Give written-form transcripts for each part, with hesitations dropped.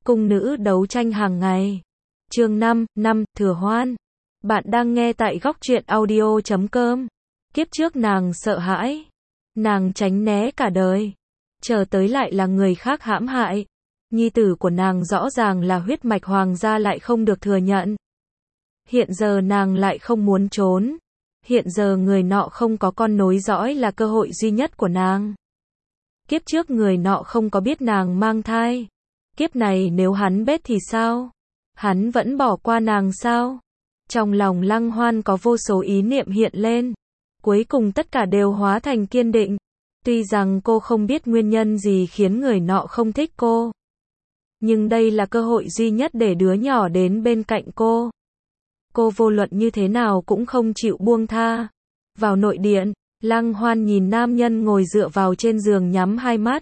Cung nữ đấu tranh hàng ngày. Chương 5, Thừa Hoan. Bạn đang nghe tại góc truyện audio.com. Kiếp trước nàng sợ hãi. Nàng tránh né cả đời. Chờ tới lại là người khác hãm hại. Nhi tử của nàng rõ ràng là huyết mạch hoàng gia lại không được thừa nhận. Hiện giờ nàng lại không muốn trốn. Hiện giờ người nọ không có con nối dõi là cơ hội duy nhất của nàng. Kiếp trước người nọ không có biết nàng mang thai. Kiếp này nếu hắn biết thì sao? Hắn vẫn bỏ qua nàng sao? Trong lòng Lăng Hoan có vô số ý niệm hiện lên. Cuối cùng tất cả đều hóa thành kiên định. Tuy rằng cô không biết nguyên nhân gì khiến người nọ không thích cô. Nhưng đây là cơ hội duy nhất để đứa nhỏ đến bên cạnh cô. Cô vô luận như thế nào cũng không chịu buông tha. Vào nội điện, Lăng Hoan nhìn nam nhân ngồi dựa vào trên giường nhắm hai mắt.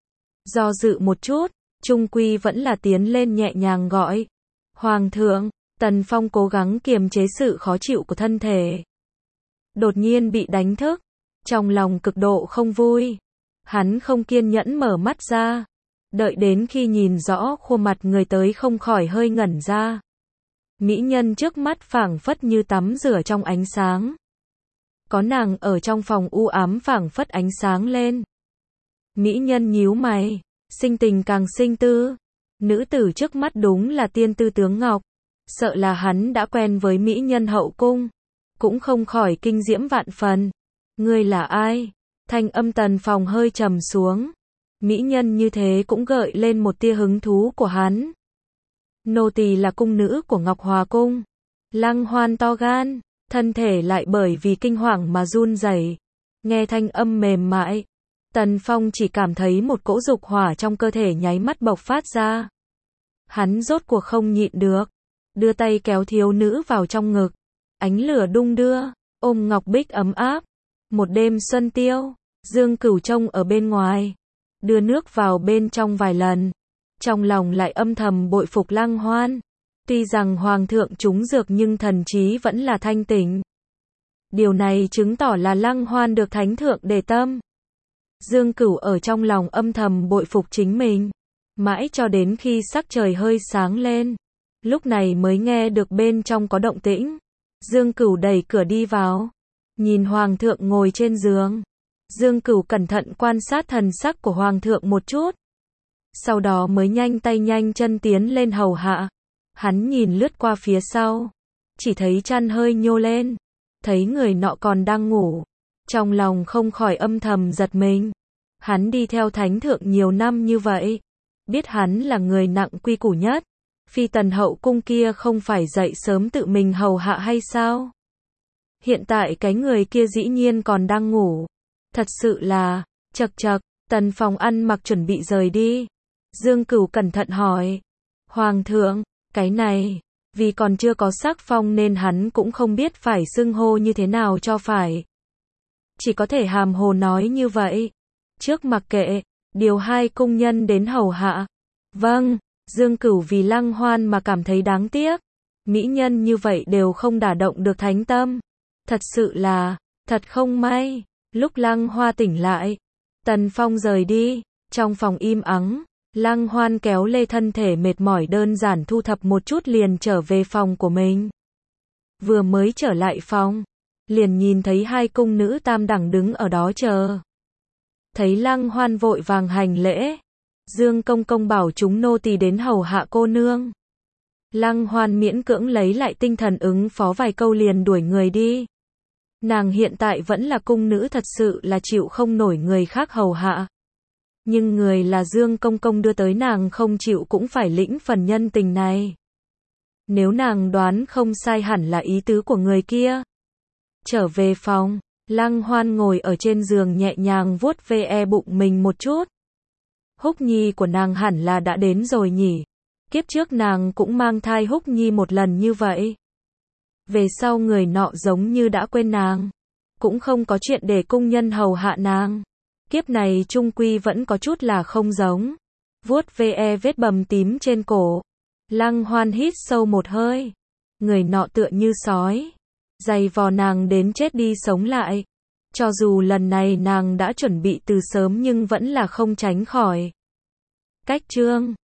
Do dự một chút, chung quy vẫn là tiến lên nhẹ nhàng gọi. Hoàng thượng, Tần Phong cố gắng kiềm chế sự khó chịu của thân thể. Đột nhiên bị đánh thức, trong lòng cực độ không vui. Hắn không kiên nhẫn mở mắt ra. Đợi đến khi nhìn rõ khuôn mặt người tới không khỏi hơi ngẩn ra. Mỹ nhân trước mắt phảng phất như tắm rửa trong ánh sáng. Có nàng ở trong phòng u ám phảng phất ánh sáng lên. Mỹ nhân nhíu mày, sinh tình càng sinh tư. Nữ tử trước mắt đúng là tiên tư tướng ngọc. Sợ là hắn đã quen với mỹ nhân hậu cung. Cũng không khỏi kinh diễm vạn phần. Ngươi là ai? Thanh âm Tần Phong hơi trầm xuống. Mỹ nhân như thế cũng gợi lên một tia hứng thú của hắn. Nô tỳ là cung nữ của Ngọc Hòa Cung. Lăng Hoan to gan, thân thể lại bởi vì kinh hoàng mà run rẩy. Nghe thanh âm mềm mại, Tần Phong chỉ cảm thấy một cỗ dục hỏa trong cơ thể nháy mắt bộc phát ra. Hắn rốt cuộc không nhịn được, đưa tay kéo thiếu nữ vào trong ngực. Ánh lửa đung đưa, ôm ngọc bích ấm áp. Một đêm xuân tiêu, Dương Cửu trông ở bên ngoài, đưa nước vào bên trong vài lần. Trong lòng lại âm thầm bội phục Lăng Hoan. Tuy rằng hoàng thượng trúng dược nhưng thần trí vẫn là thanh tỉnh. Điều này chứng tỏ là Lăng Hoan được thánh thượng đề tâm. Dương Cửu ở trong lòng âm thầm bội phục chính mình. Mãi cho đến khi sắc trời hơi sáng lên, lúc này mới nghe được bên trong có động tĩnh. Dương Cửu đẩy cửa đi vào, nhìn hoàng thượng ngồi trên giường. Dương Cửu cẩn thận quan sát thần sắc của hoàng thượng một chút. Sau đó mới nhanh tay nhanh chân tiến lên hầu hạ. Hắn nhìn lướt qua phía sau, chỉ thấy chăn hơi nhô lên, thấy người nọ còn đang ngủ. Trong lòng không khỏi âm thầm giật mình. Hắn đi theo thánh thượng nhiều năm như vậy, biết hắn là người nặng quy củ nhất. Phi tần hậu cung kia không phải dậy sớm tự mình hầu hạ hay sao? Hiện tại cái người kia dĩ nhiên còn đang ngủ. Thật sự là, chậc chậc. Tần Phong ăn mặc chuẩn bị rời đi. Dương Cửu cẩn thận hỏi. Hoàng thượng, cái này, vì còn chưa có sắc phong nên hắn cũng không biết phải xưng hô như thế nào cho phải. Chỉ có thể hàm hồ nói như vậy. Trước mặc kệ, điều hai cung nhân đến hầu hạ. Vâng, Dương Cửu vì Lăng Hoan mà cảm thấy đáng tiếc. Mỹ nhân như vậy đều không đả động được thánh tâm. Thật sự là, thật không may. Lúc Lăng Hoa tỉnh lại, Tần Phong rời đi. Trong phòng im ắng, Lăng Hoan kéo lê thân thể mệt mỏi đơn giản thu thập một chút liền trở về phòng của mình. Vừa mới trở lại phòng, liền nhìn thấy hai cung nữ tam đẳng đứng ở đó chờ. Thấy Lăng Hoan vội vàng hành lễ. Dương công công bảo chúng nô tỳ đến hầu hạ cô nương. Lăng Hoan miễn cưỡng lấy lại tinh thần ứng phó vài câu liền đuổi người đi. Nàng hiện tại vẫn là cung nữ thật sự là chịu không nổi người khác hầu hạ. Nhưng người là Dương công công đưa tới nàng không chịu cũng phải lĩnh phần nhân tình này. Nếu nàng đoán không sai hẳn là ý tứ của người kia. Trở về phòng, Lăng Hoan ngồi ở trên giường nhẹ nhàng vuốt ve bụng mình một chút. Húc nhi của nàng hẳn là đã đến rồi nhỉ. Kiếp trước nàng cũng mang thai Húc nhi một lần như vậy. Về sau người nọ giống như đã quên nàng. Cũng không có chuyện để cung nhân hầu hạ nàng. Kiếp này trung quy vẫn có chút là không giống. Vuốt ve vết bầm tím trên cổ. Lăng Hoan hít sâu một hơi. Người nọ tựa như sói. Giày vò nàng đến chết đi sống lại. Cho dù lần này nàng đã chuẩn bị từ sớm nhưng vẫn là không tránh khỏi. Cách chương